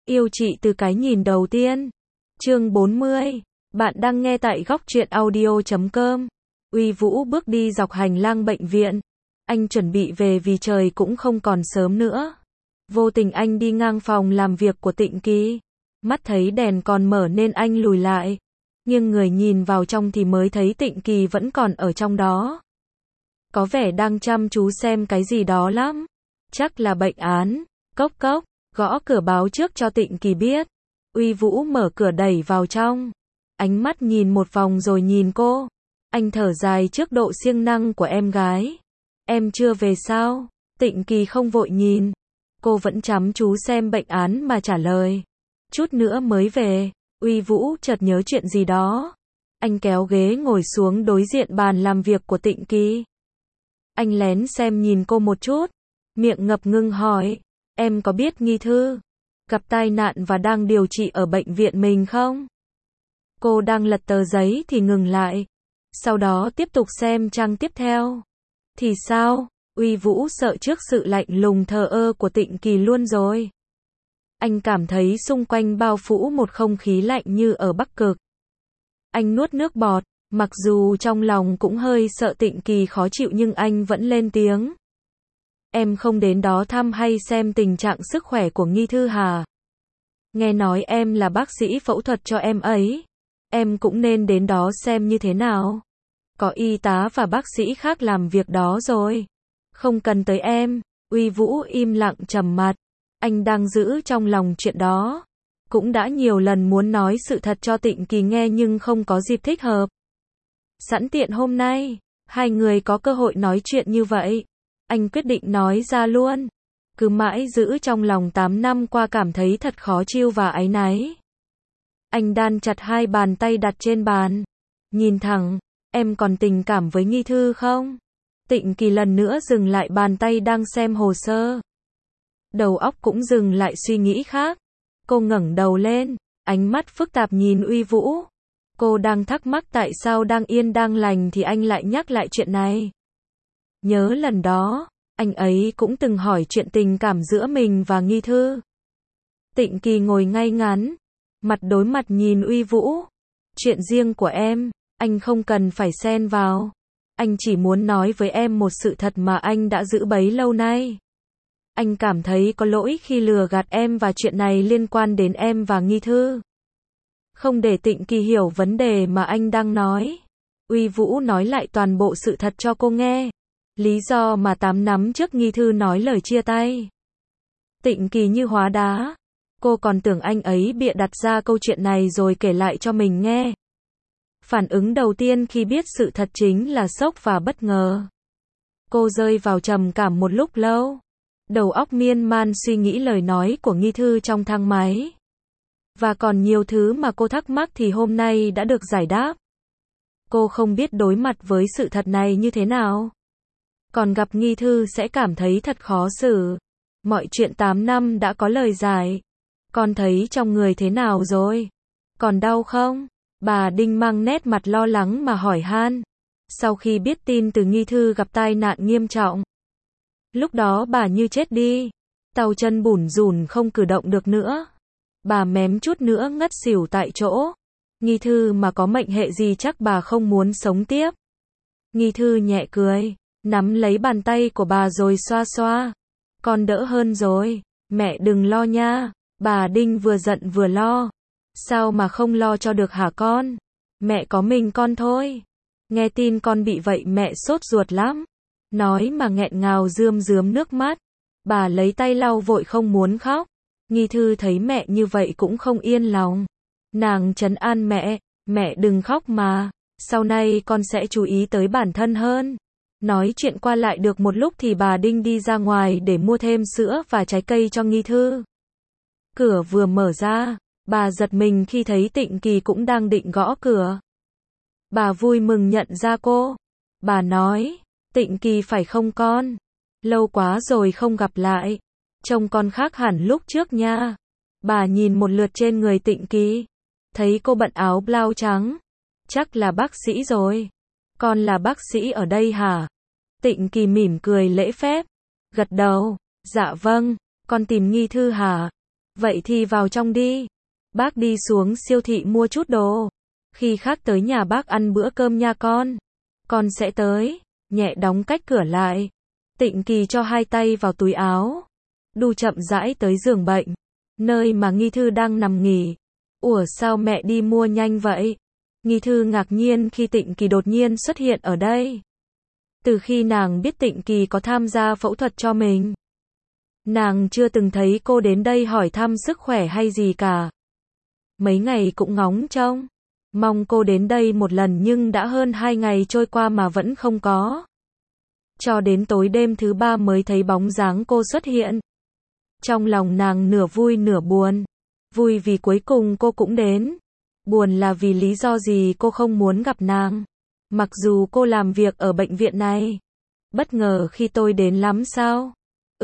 Yêu chị từ cái nhìn đầu tiên. Chương 40. Bạn đang nghe tại góc truyện audio.com. Uy Vũ bước đi dọc hành lang bệnh viện. Anh chuẩn bị về vì trời cũng không còn sớm nữa. Vô tình anh đi ngang phòng làm việc của Tịnh Kỳ. Mắt thấy đèn còn mở nên anh lùi lại. Nhưng người nhìn vào trong thì mới thấy Tịnh Kỳ vẫn còn ở trong đó. Có vẻ đang chăm chú xem cái gì đó lắm. Chắc là bệnh án. Cốc cốc, gõ cửa báo trước cho Tịnh Kỳ biết. Uy Vũ mở cửa đẩy vào trong. Ánh mắt nhìn một vòng rồi nhìn cô. Anh thở dài trước độ siêng năng của em gái. Em chưa về sao? Tịnh Kỳ không vội nhìn. Cô vẫn chăm chú xem bệnh án mà trả lời. Chút nữa mới về. Uy Vũ chợt nhớ chuyện gì đó. Anh kéo ghế ngồi xuống đối diện bàn làm việc của Tịnh Kỳ. Anh lén xem nhìn cô một chút. Miệng ngập ngừng hỏi. Em có biết Nghi Thư gặp tai nạn và đang điều trị ở bệnh viện mình không? Cô đang lật tờ giấy thì ngừng lại. Sau đó tiếp tục xem trang tiếp theo. Thì sao? Uy Vũ sợ trước sự lạnh lùng thờ ơ của Tịnh Kỳ luôn rồi. Anh cảm thấy xung quanh bao phủ một không khí lạnh như ở Bắc Cực. Anh nuốt nước bọt, mặc dù trong lòng cũng hơi sợ Tịnh Kỳ khó chịu nhưng anh vẫn lên tiếng. Em không đến đó thăm hay xem tình trạng sức khỏe của Nghi Thư hả? Nghe nói em là bác sĩ phẫu thuật cho em ấy. Em cũng nên đến đó xem như thế nào. Có y tá và bác sĩ khác làm việc đó rồi. Không cần tới em. Uy Vũ im lặng trầm mặt. Anh đang giữ trong lòng chuyện đó. Cũng đã nhiều lần muốn nói sự thật cho Tịnh Kỳ nghe nhưng không có dịp thích hợp. Sẵn tiện hôm nay, hai người có cơ hội nói chuyện như vậy. Anh quyết định nói ra luôn. Cứ mãi giữ trong lòng 8 năm qua cảm thấy thật khó chịu và áy náy. Anh đan chặt hai bàn tay đặt trên bàn. Nhìn thẳng, em còn tình cảm với Nghi Thư không? Tịnh Kỳ lần nữa dừng lại bàn tay đang xem hồ sơ. Đầu óc cũng dừng lại suy nghĩ khác. Cô ngẩng đầu lên, ánh mắt phức tạp nhìn Uy Vũ. Cô đang thắc mắc tại sao đang yên đang lành thì anh lại nhắc lại chuyện này. Nhớ lần đó, anh ấy cũng từng hỏi chuyện tình cảm giữa mình và Nghi Thư. Tịnh Kỳ ngồi ngay ngắn, mặt đối mặt nhìn Uy Vũ. Chuyện riêng của em, anh không cần phải xen vào. Anh chỉ muốn nói với em một sự thật mà anh đã giữ bấy lâu nay. Anh cảm thấy có lỗi khi lừa gạt em và chuyện này liên quan đến em và Nghi Thư. Không để Tịnh Kỳ hiểu vấn đề mà anh đang nói. Uy Vũ nói lại toàn bộ sự thật cho cô nghe. Lý do mà 8 năm trước Nghi Thư nói lời chia tay. Tịnh Kỳ như hóa đá. Cô còn tưởng anh ấy bịa đặt ra câu chuyện này rồi kể lại cho mình nghe. Phản ứng đầu tiên khi biết sự thật chính là sốc và bất ngờ. Cô rơi vào trầm cảm một lúc lâu. Đầu óc miên man suy nghĩ lời nói của Nghi Thư trong thang máy. Và còn nhiều thứ mà cô thắc mắc thì hôm nay đã được giải đáp. Cô không biết đối mặt với sự thật này như thế nào. Còn gặp Nghi Thư sẽ cảm thấy thật khó xử. Mọi chuyện 8 năm đã có lời giải. Con thấy trong người thế nào rồi? Còn đau không? Bà Đinh mang nét mặt lo lắng mà hỏi han. Sau khi biết tin từ Nghi Thư gặp tai nạn nghiêm trọng. Lúc đó bà như chết đi. Tay chân bủn rủn không cử động được nữa. Bà mém chút nữa ngất xỉu tại chỗ. Nghi Thư mà có mệnh hệ gì chắc bà không muốn sống tiếp. Nghi Thư nhẹ cười, nắm lấy bàn tay của bà rồi xoa xoa. Con đỡ hơn rồi, mẹ đừng lo nha. Bà Đinh vừa giận vừa lo. Sao mà không lo cho được hả con? Mẹ có mình con thôi. Nghe tin con bị vậy mẹ sốt ruột lắm. Nói mà nghẹn ngào rơm rớm nước mắt. Bà lấy tay lau vội không muốn khóc. Nghi Thư thấy mẹ như vậy cũng không yên lòng. Nàng trấn an mẹ đừng khóc mà. Sau này con sẽ chú ý tới bản thân hơn. Nói chuyện qua lại được một lúc thì bà Đinh đi ra ngoài để mua thêm sữa và trái cây cho Nghi Thư. Cửa vừa mở ra, bà giật mình khi thấy Tịnh Kỳ cũng đang định gõ cửa. Bà vui mừng nhận ra cô. Bà nói, Tịnh Kỳ phải không con? Lâu quá rồi không gặp lại. Trông con khác hẳn lúc trước nha. Bà nhìn một lượt trên người Tịnh Kỳ. Thấy cô bận áo blau trắng. Chắc là bác sĩ rồi. Con là bác sĩ ở đây hả? Tịnh Kỳ mỉm cười lễ phép. Gật đầu. Dạ vâng, con tìm Nghi Thư hả? Vậy thì vào trong đi. Bác đi xuống siêu thị mua chút đồ. Khi khác tới nhà bác ăn bữa cơm nha con. Con sẽ tới. Nhẹ đóng cách cửa lại. Tịnh Kỳ cho hai tay vào túi áo. Đu chậm rãi tới giường bệnh. Nơi mà Nghi Thư đang nằm nghỉ. Ủa sao mẹ đi mua nhanh vậy? Nghi Thư ngạc nhiên khi Tịnh Kỳ đột nhiên xuất hiện ở đây. Từ khi nàng biết Tịnh Kỳ có tham gia phẫu thuật cho mình, nàng chưa từng thấy cô đến đây hỏi thăm sức khỏe hay gì cả. Mấy ngày cũng ngóng trông, mong cô đến đây một lần nhưng đã hơn 2 ngày trôi qua mà vẫn không có. Cho đến tối đêm thứ 3 mới thấy bóng dáng cô xuất hiện. Trong lòng nàng nửa vui nửa buồn. Vui vì cuối cùng cô cũng đến. Buồn là vì lý do gì cô không muốn gặp nàng. Mặc dù cô làm việc ở bệnh viện này. Bất ngờ khi tôi đến lắm sao?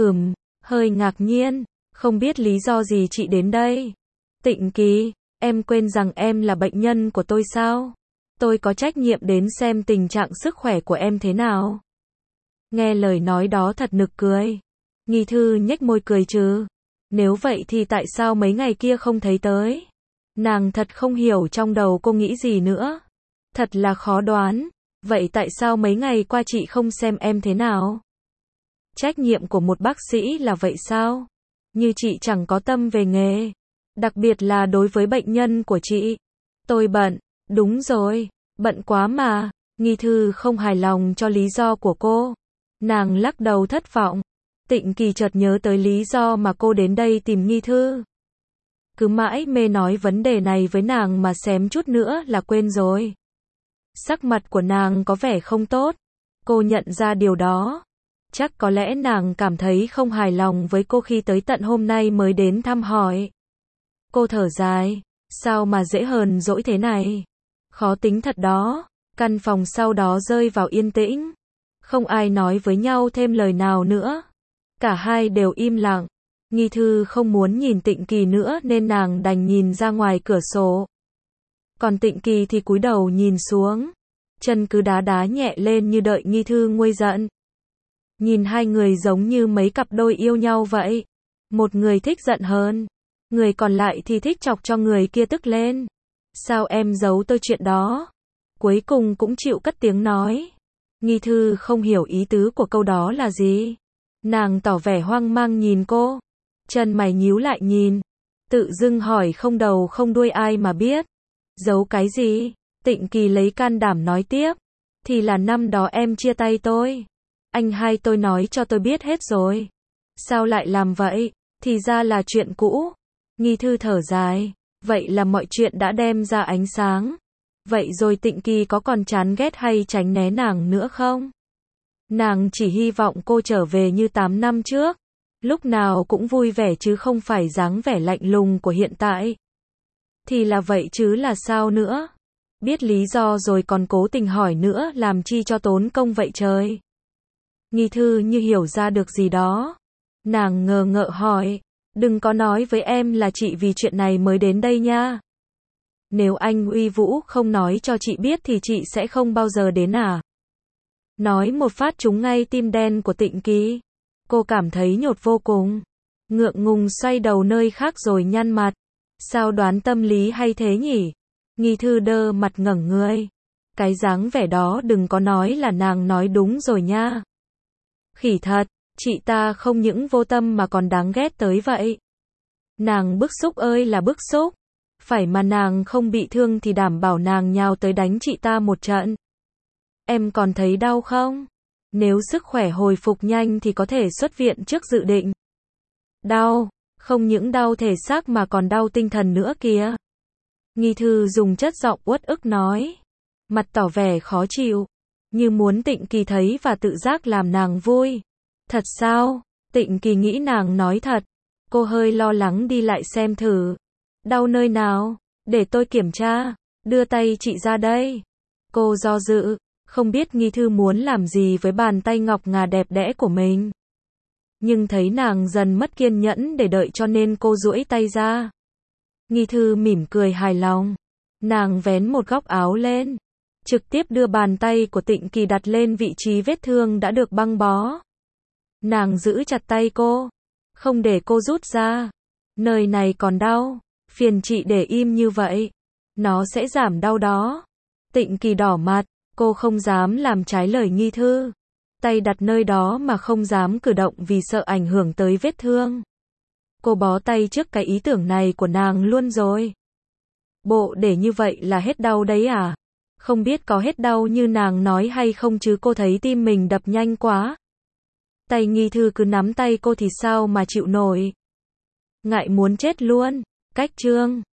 Hơi ngạc nhiên. Không biết lý do gì chị đến đây. Tịnh Kỳ, em quên rằng em là bệnh nhân của tôi sao? Tôi có trách nhiệm đến xem tình trạng sức khỏe của em thế nào. Nghe lời nói đó thật nực cười. Nghi Thư nhếch môi cười trừ. Nếu vậy thì tại sao mấy ngày kia không thấy tới? Nàng thật không hiểu trong đầu cô nghĩ gì nữa. Thật là khó đoán. Vậy tại sao mấy ngày qua chị không xem em thế nào? Trách nhiệm của một bác sĩ là vậy sao? Như chị chẳng có tâm về nghề. Đặc biệt là đối với bệnh nhân của chị. Tôi bận. Đúng rồi. Bận quá mà. Nghi Thư không hài lòng cho lý do của cô. Nàng lắc đầu thất vọng. Tịnh Kỳ chợt nhớ tới lý do mà cô đến đây tìm Nghi Thư. Cứ mãi mê nói vấn đề này với nàng mà xém chút nữa là quên rồi. Sắc mặt của nàng có vẻ không tốt. Cô nhận ra điều đó. Chắc có lẽ nàng cảm thấy không hài lòng với cô khi tới tận hôm nay mới đến thăm hỏi. Cô thở dài. Sao mà dễ hờn dỗi thế này? Khó tính thật đó. Căn phòng sau đó rơi vào yên tĩnh. Không ai nói với nhau thêm lời nào nữa. Cả hai đều im lặng. Nghi Thư không muốn nhìn Tịnh Kỳ nữa nên nàng đành nhìn ra ngoài cửa sổ. Còn Tịnh Kỳ thì cúi đầu nhìn xuống. Chân cứ đá đá nhẹ lên như đợi Nghi Thư nguôi giận. Nhìn hai người giống như mấy cặp đôi yêu nhau vậy. Một người thích giận hơn. Người còn lại thì thích chọc cho người kia tức lên. Sao em giấu tôi chuyện đó? Cuối cùng cũng chịu cất tiếng nói. Nghi Thư không hiểu ý tứ của câu đó là gì. Nàng tỏ vẻ hoang mang nhìn cô. Chân mày nhíu lại nhìn. Tự dưng hỏi không đầu không đuôi ai mà biết. Giấu cái gì? Tịnh Kỳ lấy can đảm nói tiếp. Thì là năm đó em chia tay tôi. Anh hai tôi nói cho tôi biết hết rồi. Sao lại làm vậy? Thì ra là chuyện cũ. Nghi Thư thở dài. Vậy là mọi chuyện đã đem ra ánh sáng. Vậy rồi Tịnh Kỳ có còn chán ghét hay tránh né nàng nữa không? Nàng chỉ hy vọng cô trở về như 8 năm trước. Lúc nào cũng vui vẻ chứ không phải dáng vẻ lạnh lùng của hiện tại. Thì là vậy chứ là sao nữa? Biết lý do rồi còn cố tình hỏi nữa làm chi cho tốn công vậy trời? Nghi Thư như hiểu ra được gì đó. Nàng ngờ ngợ hỏi. Đừng có nói với em là chị vì chuyện này mới đến đây nha. Nếu anh Uy Vũ không nói cho chị biết thì chị sẽ không bao giờ đến à? Nói một phát trúng ngay tim đen của Tịnh Kỳ. Cô cảm thấy nhột vô cùng. Ngượng ngùng xoay đầu nơi khác rồi nhăn mặt. Sao đoán tâm lý hay thế nhỉ? Nghi Thư đơ mặt ngẩng người. Cái dáng vẻ đó đừng có nói là nàng nói đúng rồi nha. Khỉ thật, chị ta không những vô tâm mà còn đáng ghét tới vậy. Nàng bức xúc ơi là bức xúc. Phải mà nàng không bị thương thì đảm bảo nàng nhào tới đánh chị ta một trận. Em còn thấy đau không? Nếu sức khỏe hồi phục nhanh thì có thể xuất viện trước dự định. Đau, không những đau thể xác mà còn đau tinh thần nữa kìa. Nghi Thư dùng chất giọng uất ức nói. Mặt tỏ vẻ khó chịu. Như muốn Tịnh Kỳ thấy và tự giác làm nàng vui. Thật sao? Tịnh Kỳ nghĩ nàng nói thật. Cô hơi lo lắng đi lại xem thử. Đau nơi nào? Để tôi kiểm tra. Đưa tay chị ra đây. Cô do dự. Không biết Nghi Thư muốn làm gì với bàn tay ngọc ngà đẹp đẽ của mình. Nhưng thấy nàng dần mất kiên nhẫn để đợi cho nên cô duỗi tay ra. Nghi Thư mỉm cười hài lòng. Nàng vén một góc áo lên. Trực tiếp đưa bàn tay của Tịnh Kỳ đặt lên vị trí vết thương đã được băng bó. Nàng giữ chặt tay cô. Không để cô rút ra. Nơi này còn đau. Phiền chị để im như vậy. Nó sẽ giảm đau đó. Tịnh Kỳ đỏ mặt, cô không dám làm trái lời Nghi Thư. Tay đặt nơi đó mà không dám cử động vì sợ ảnh hưởng tới vết thương. Cô bó tay trước cái ý tưởng này của nàng luôn rồi. Bộ để như vậy là hết đau đấy à? Không biết có hết đau như nàng nói hay không chứ cô thấy tim mình đập nhanh quá. Tay Nghi Thư cứ nắm tay cô thì sao mà chịu nổi. Ngại muốn chết luôn. Cách chương